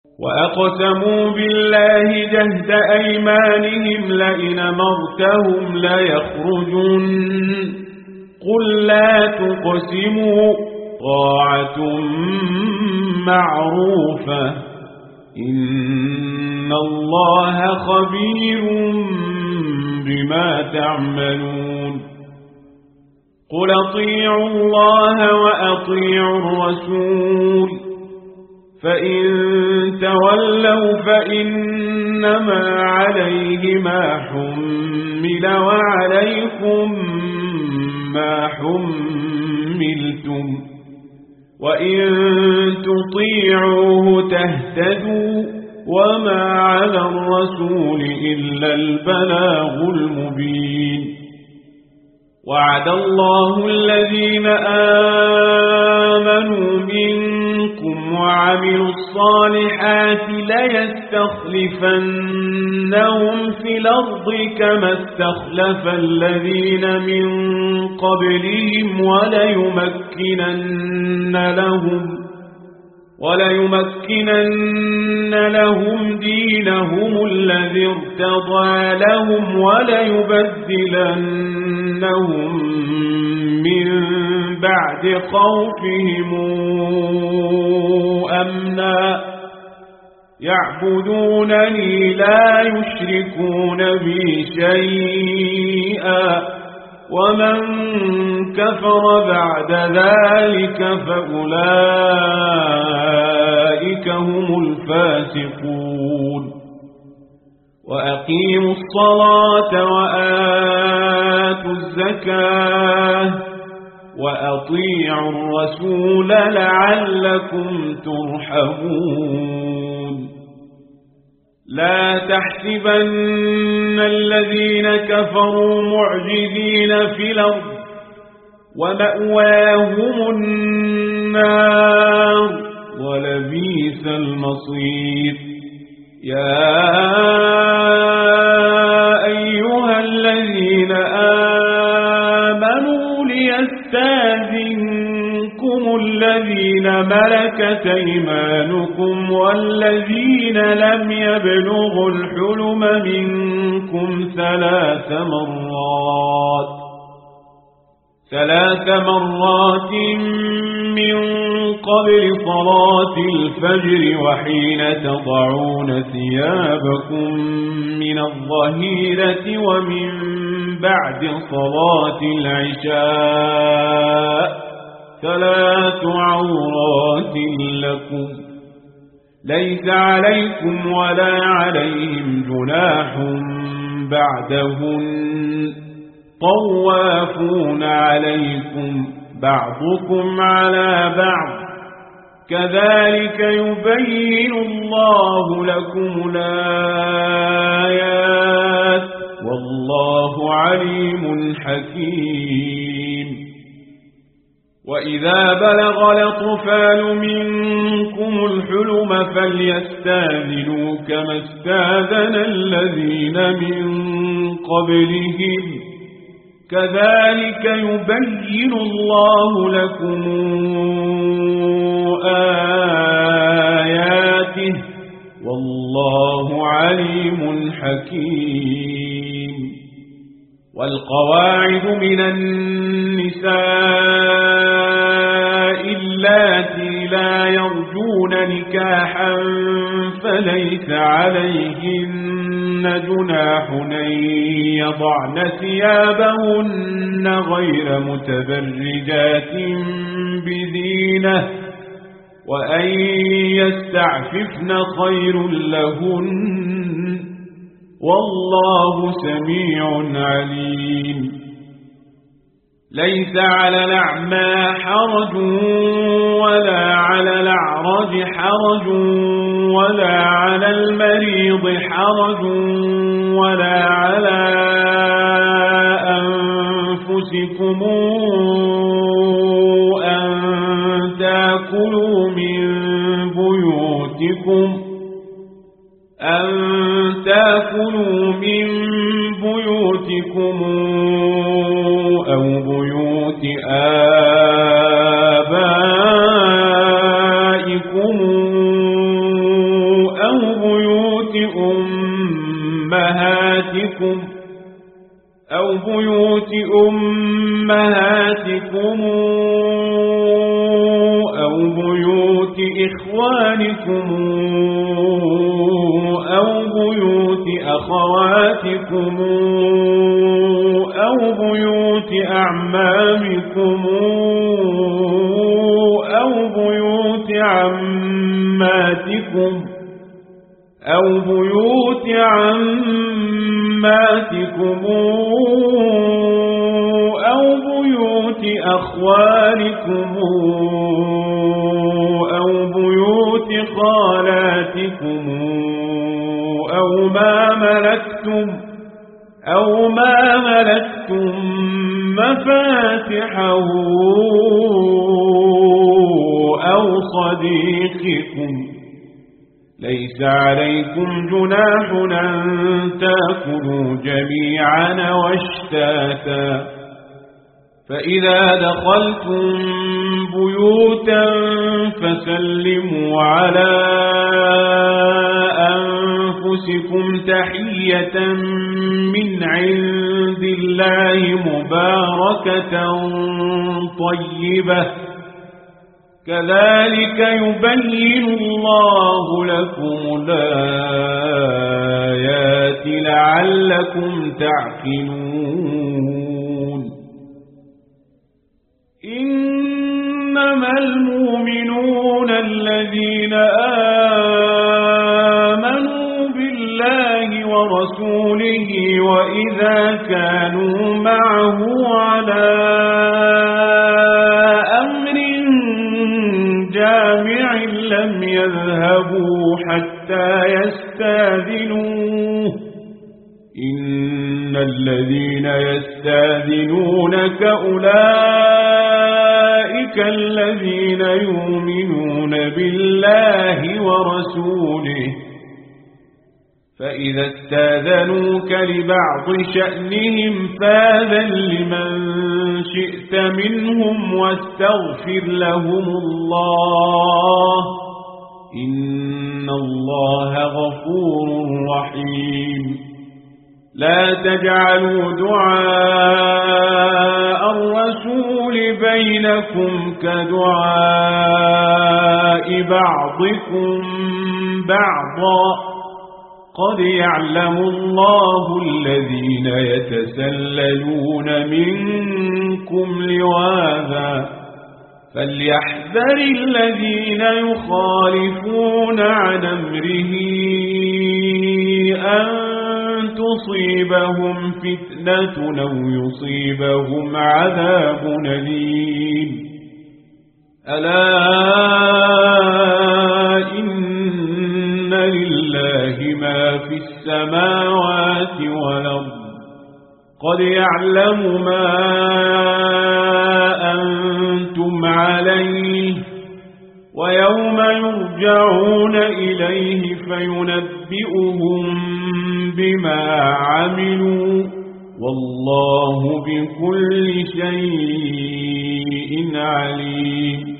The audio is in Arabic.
وأقسموا بالله جهد أيمانهم لئن أمرتهم ليخرجن قل لا تقسموا طاعة معروفة إن الله خبير بما تعملون قل أطيعوا الله وأطيعوا الرسول فإن تولوا فإنما عليه ما حمل وعليكم ما حملتم وإن تطيعوه تهتدوا وما على الرسول إلا البلاغ المبين وعد الله الذين آمنوا منكم وعملوا الصالحات ليستخلفنهم في الأرض كما استخلف الذين من قبلهم وليمكنن لهم دينهم الذي ارتضى لهم وليبدلنهم من بعد خوفهم أمنا يعبدونني لا يشركون بي شيئا ومن كفر بعد ذلك فأولئك هم الفاسقون وأقيموا الصلاة وآتوا الزكاة وأطيعوا الرسول لعلكم ترحمون لا تحسبن الذين كفروا معجزين في الأرض ومأواهم النار ولبئس المصير يا أيها الذين آمنوا ليستأذنكم الذين ملكت أيمانكم والذين لم يبلغوا الحلم منكم ثلاث مرات من قبل صلاة الفجر وحين تضعون ثيابكم من الظهيرة ومن بعد صلاة العشاء ثلاث عورات لكم ليس عليكم ولا عليهم جناح بعدهن طوافون عليكم بعضكم على بعض كذلك يبين الله لكم الآيات والله عليم حكيم وإذا بلغ الأطفال منكم الحلم فليستأذنوا كما استأذن الذين من قبلهم كذلك يبين الله لكم آياته والله عليم حكيم والقواعد من النساء اللاتي لا يرجون نكاحا فليس عليهن جناح أن يضعن ثيابهن غير متبرجات بزينة وأن يستعففن خير لهن والله سميع عليم ليس على الأعمى حرج ولا على الأعرج حرج ولا على المريض حرج ولا على أنفسكم أن تأكلوا من بيوتكم أو بيوت آبائكم أمهاتكم أو بيوت إخوانكم أو بيوت أخواتكم أو بيوت أعمامكم أو بيوت عماتكم أو بيوت عماتكم أو بيوت أخوالكم أو بيوت خالاتكم أو ما ملكتم مفاتحه أو صديقكم. ليس عليكم جناح أن تأكلوا جميعا واشتاتا. فإذا دخلتم بيوتا فسلموا على أنفسكم تحية من عند الله مباركة طيبة كذلك يبين الله لكم الآيات لعلكم تعقلون. إنما المؤمنون الذين آمنوا بالله ورسوله وإذا كانوا معه على أمر جامع لم يذهبوا حتى يستاذنوه. إن الذين يستاذنونك أولئك الذين يؤمنون بالله ورسوله فإذا استاذنوك لبعض شأنهم فاذن لمن شئت منهم واستغفر لهم الله إن الله غفور رحيم. لا تجعلوا دعاء الرسول بينكم كدعاء بعضكم بعضا قد يعلم الله الذين يتسللون منكم لواذا فليحذر الذين يخالفون عن أمره أن تصيبهم فتنة أو يصيبهم عذاب أليم. ألا إن لله ما في السماوات والأرض قد يعلم ما أنتم عليه ويوم يرجعون إليه فينبئهم بما عملوا والله بكل شيء عليم.